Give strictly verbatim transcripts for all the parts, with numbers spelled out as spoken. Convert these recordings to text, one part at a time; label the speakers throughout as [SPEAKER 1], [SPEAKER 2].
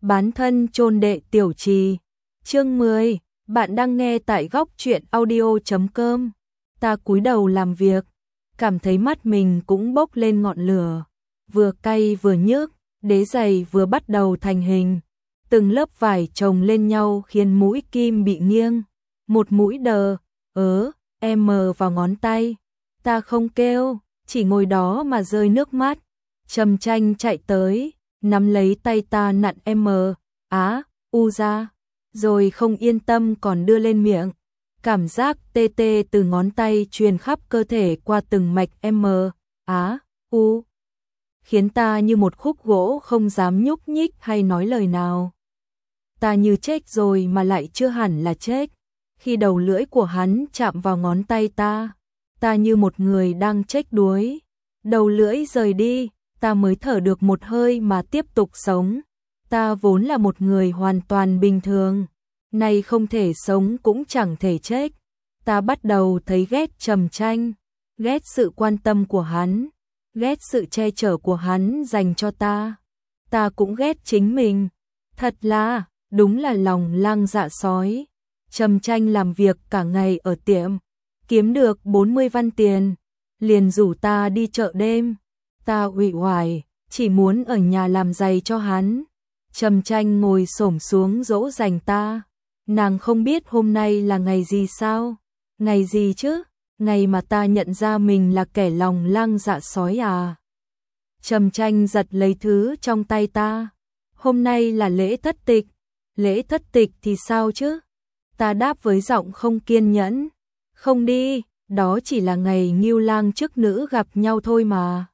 [SPEAKER 1] Bán thân chôn đệ tiểu trì. Chương mười, bạn đang nghe tại góc truyện audio chấm com. Ta cúi đầu làm việc, cảm thấy mắt mình cũng bốc lên ngọn lửa, vừa cay vừa nhức, đế giày vừa bắt đầu thành hình. Từng lớp vải chồng lên nhau khiến mũi kim bị nghiêng, một mũi đờ, ớ, em mờ vào ngón tay. Ta không kêu, chỉ ngồi đó mà rơi nước mắt. Trầm Tranh chạy tới, nắm lấy tay ta nặn em mờ, á, u ra, rồi không yên tâm còn đưa lên miệng. Cảm giác tê tê từ ngón tay truyền khắp cơ thể qua từng mạch em mờ, á, u, khiến ta như một khúc gỗ không dám nhúc nhích hay nói lời nào. Ta như chết rồi mà lại chưa hẳn là chết. Khi đầu lưỡi của hắn chạm vào ngón tay ta, ta như một người đang chết đuối. Đầu lưỡi rời đi, ta mới thở được một hơi mà tiếp tục sống. Ta vốn là một người hoàn toàn bình thường, nay không thể sống cũng chẳng thể chết. Ta bắt đầu thấy ghét Trầm Tranh, ghét sự quan tâm của hắn, ghét sự che chở của hắn dành cho ta. Ta cũng ghét chính mình. Thật là, đúng là lòng lang dạ sói. Trầm Tranh làm việc cả ngày ở tiệm, kiếm được bốn mươi văn tiền, liền rủ ta đi chợ đêm. Ta uể oải, chỉ muốn ở nhà làm giày cho hắn. Trầm Tranh ngồi xổm xuống dỗ dành ta. Nàng không biết hôm nay là ngày gì sao? Ngày gì chứ? Ngày mà ta nhận ra mình là kẻ lòng lang dạ sói à? Trầm Tranh giật lấy thứ trong tay ta. Hôm nay là lễ thất tịch. Lễ thất tịch thì sao chứ? Ta đáp với giọng không kiên nhẫn. Không đi, đó chỉ là ngày Ngưu Lang chức nữ gặp nhau thôi mà.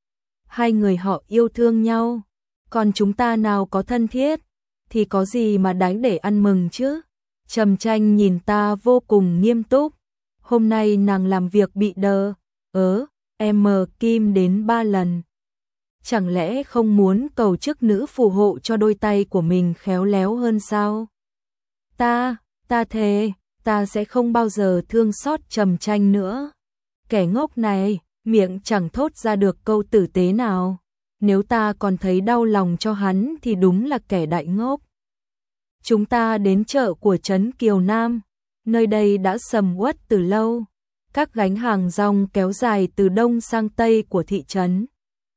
[SPEAKER 1] Hai người họ yêu thương nhau, còn chúng ta nào có thân thiết, thì có gì mà đáng để ăn mừng chứ? Trầm Tranh nhìn ta vô cùng nghiêm túc. Hôm nay nàng làm việc bị đờ, ớ, em mờ kim đến ba lần. Chẳng lẽ không muốn cầu chức nữ phù hộ cho đôi tay của mình khéo léo hơn sao? Ta, ta thề, ta sẽ không bao giờ thương xót Trầm Tranh nữa. Kẻ ngốc này, miệng chẳng thốt ra được câu tử tế nào. Nếu ta còn thấy đau lòng cho hắn thì đúng là kẻ đại ngốc. Chúng ta đến chợ của trấn Kiều Nam. Nơi đây đã sầm uất từ lâu. Các gánh hàng rong kéo dài từ đông sang tây của thị trấn.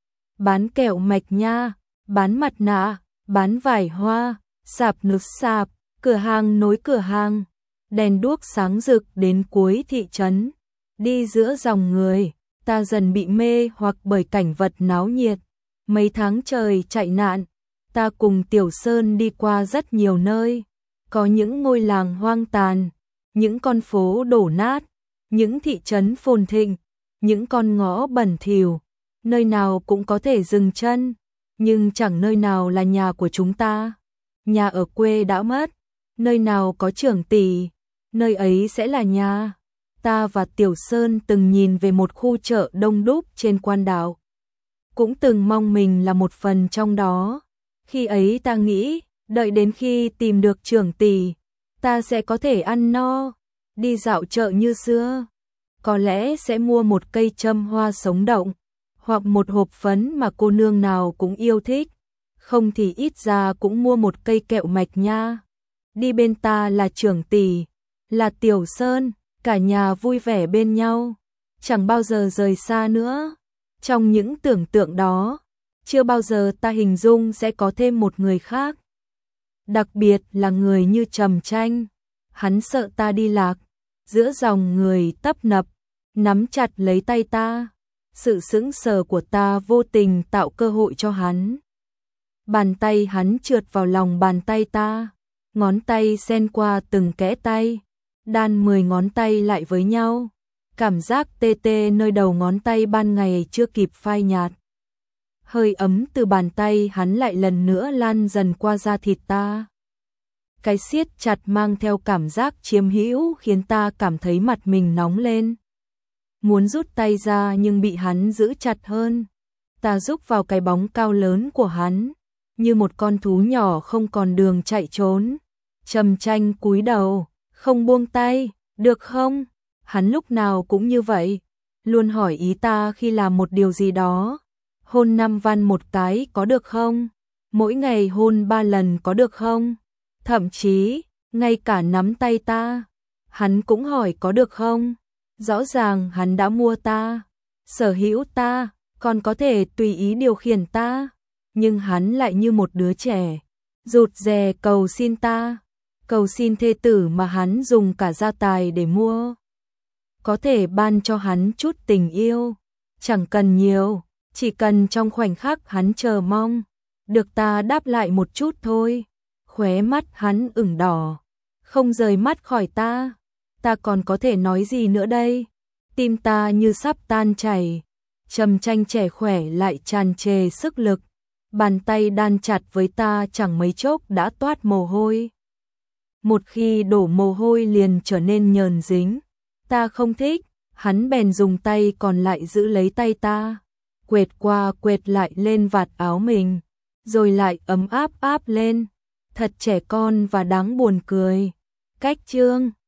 [SPEAKER 1] Bán kẹo mạch nha, bán mặt nạ, bán vải hoa, sạp nước sạp, cửa hàng nối cửa hàng. Đèn đuốc sáng rực đến cuối thị trấn. Đi giữa dòng người, ta dần bị mê hoặc bởi cảnh vật náo nhiệt. Mấy tháng trời chạy nạn, ta cùng Tiểu Sơn đi qua rất nhiều nơi. Có những ngôi làng hoang tàn, những con phố đổ nát, những thị trấn phồn thịnh, những con ngõ bẩn thỉu. Nơi nào cũng có thể dừng chân, nhưng chẳng nơi nào là nhà của chúng ta. Nhà ở quê đã mất, nơi nào có trưởng tỷ, nơi ấy sẽ là nhà. Ta và Tiểu Sơn từng nhìn về một khu chợ đông đúc trên quan đảo, cũng từng mong mình là một phần trong đó. Khi ấy ta nghĩ, đợi đến khi tìm được trưởng tỷ, ta sẽ có thể ăn no, đi dạo chợ như xưa. Có lẽ sẽ mua một cây châm hoa sống động, hoặc một hộp phấn mà cô nương nào cũng yêu thích. Không thì ít ra cũng mua một cây kẹo mạch nha. Đi bên ta là trưởng tỷ, là Tiểu Sơn, cả nhà vui vẻ bên nhau, chẳng bao giờ rời xa nữa. Trong những tưởng tượng đó, chưa bao giờ ta hình dung sẽ có thêm một người khác. Đặc biệt là người như Trầm Tranh. Hắn sợ ta đi lạc, giữa dòng người tấp nập, nắm chặt lấy tay ta. Sự sững sờ của ta vô tình tạo cơ hội cho hắn. Bàn tay hắn trượt vào lòng bàn tay ta, ngón tay xen qua từng kẽ tay, đan mười ngón tay lại với nhau. Cảm giác tê tê nơi đầu ngón tay ban ngày chưa kịp phai nhạt. Hơi ấm từ bàn tay hắn lại lần nữa lan dần qua da thịt ta. Cái siết chặt mang theo cảm giác chiếm hữu khiến ta cảm thấy mặt mình nóng lên. Muốn rút tay ra nhưng bị hắn giữ chặt hơn. Ta rúc vào cái bóng cao lớn của hắn, như một con thú nhỏ không còn đường chạy trốn. Trầm Tranh cúi đầu, không buông tay, được không? Hắn lúc nào cũng như vậy, luôn hỏi ý ta khi làm một điều gì đó. Hôn năm văn một cái có được không? mỗi ngày hôn ba lần có được không? Thậm chí, ngay cả nắm tay ta, hắn cũng hỏi có được không? Rõ ràng hắn đã mua ta, sở hữu ta, còn có thể tùy ý điều khiển ta, nhưng hắn lại như một đứa trẻ, rụt rè cầu xin ta, cầu xin thê tử mà hắn dùng cả gia tài để mua. Có thể ban cho hắn chút tình yêu, chẳng cần nhiều, chỉ cần trong khoảnh khắc hắn chờ mong, được ta đáp lại một chút thôi. Khóe mắt hắn ửng đỏ, không rời mắt khỏi ta, ta còn có thể nói gì nữa đây? Tim ta như sắp tan chảy, Trầm Tranh trẻ khỏe lại tràn trề sức lực, bàn tay đan chặt với ta chẳng mấy chốc đã toát mồ hôi. Một khi đổ mồ hôi liền trở nên nhờn dính, ta không thích, hắn bèn dùng tay còn lại giữ lấy tay ta, quệt qua quệt lại lên vạt áo mình, rồi lại ấm áp áp lên, thật trẻ con và đáng buồn cười. Cách chương